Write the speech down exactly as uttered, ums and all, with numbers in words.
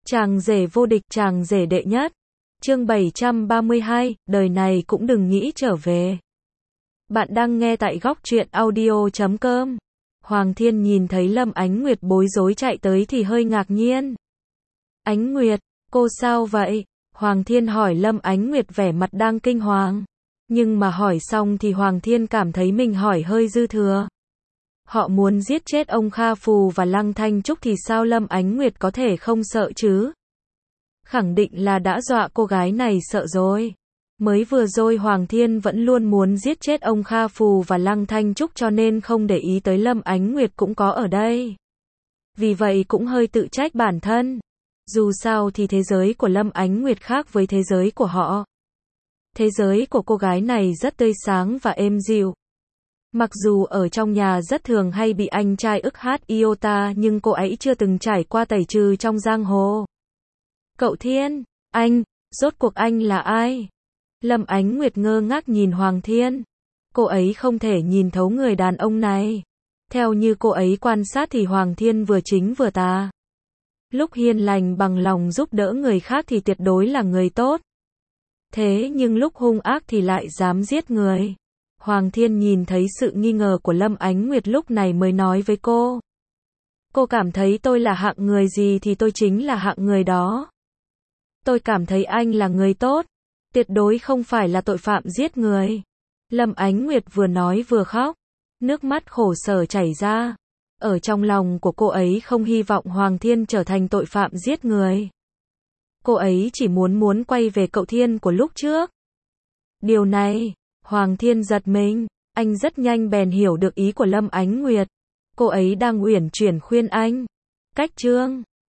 Chàng rể vô địch, chàng rể đệ nhất. Chương bảy trăm ba mươi hai, đời này cũng đừng nghĩ trở về. Bạn đang nghe tại góc truyện audio chấm com. Hoàng Thiên nhìn thấy Lâm Ánh Nguyệt bối rối chạy tới thì hơi ngạc nhiên. Ánh Nguyệt, cô sao vậy? Hoàng Thiên hỏi Lâm Ánh Nguyệt vẻ mặt đang kinh hoàng. Nhưng mà hỏi xong thì Hoàng Thiên cảm thấy mình hỏi hơi dư thừa. Họ muốn giết chết ông Kha Phù và Lăng Thanh Trúc thì sao Lâm Ánh Nguyệt có thể không sợ chứ? Khẳng định là đã dọa cô gái này sợ rồi. Mới vừa rồi Hoàng Thiên vẫn luôn muốn giết chết ông Kha Phù và Lăng Thanh Trúc cho nên không để ý tới Lâm Ánh Nguyệt cũng có ở đây. Vì vậy cũng hơi tự trách bản thân. Dù sao thì thế giới của Lâm Ánh Nguyệt khác với thế giới của họ. Thế giới của cô gái này rất tươi sáng và êm dịu. Mặc dù ở trong nhà rất thường hay bị anh trai ức hát iota nhưng cô ấy chưa từng trải qua tẩy trừ trong giang hồ. Cậu Thiên, anh, rốt cuộc anh là ai? Lâm Ánh Nguyệt ngơ ngác nhìn Hoàng Thiên. Cô ấy không thể nhìn thấu người đàn ông này. Theo như cô ấy quan sát thì Hoàng Thiên vừa chính vừa tà. Lúc hiền lành bằng lòng giúp đỡ người khác thì tuyệt đối là người tốt. Thế nhưng lúc hung ác thì lại dám giết người. Hoàng Thiên nhìn thấy sự nghi ngờ của Lâm Ánh Nguyệt lúc này mới nói với cô. Cô cảm thấy tôi là hạng người gì thì tôi chính là hạng người đó. Tôi cảm thấy anh là người tốt. Tuyệt đối không phải là tội phạm giết người. Lâm Ánh Nguyệt vừa nói vừa khóc. Nước mắt khổ sở chảy ra. Ở trong lòng của cô ấy không hy vọng Hoàng Thiên trở thành tội phạm giết người. Cô ấy chỉ muốn muốn quay về cậu Thiên của lúc trước. Điều này, Hoàng Thiên giật mình. Anh rất nhanh bèn hiểu được ý của Lâm Ánh Nguyệt. Cô ấy đang uyển chuyển khuyên anh. Cách Trương,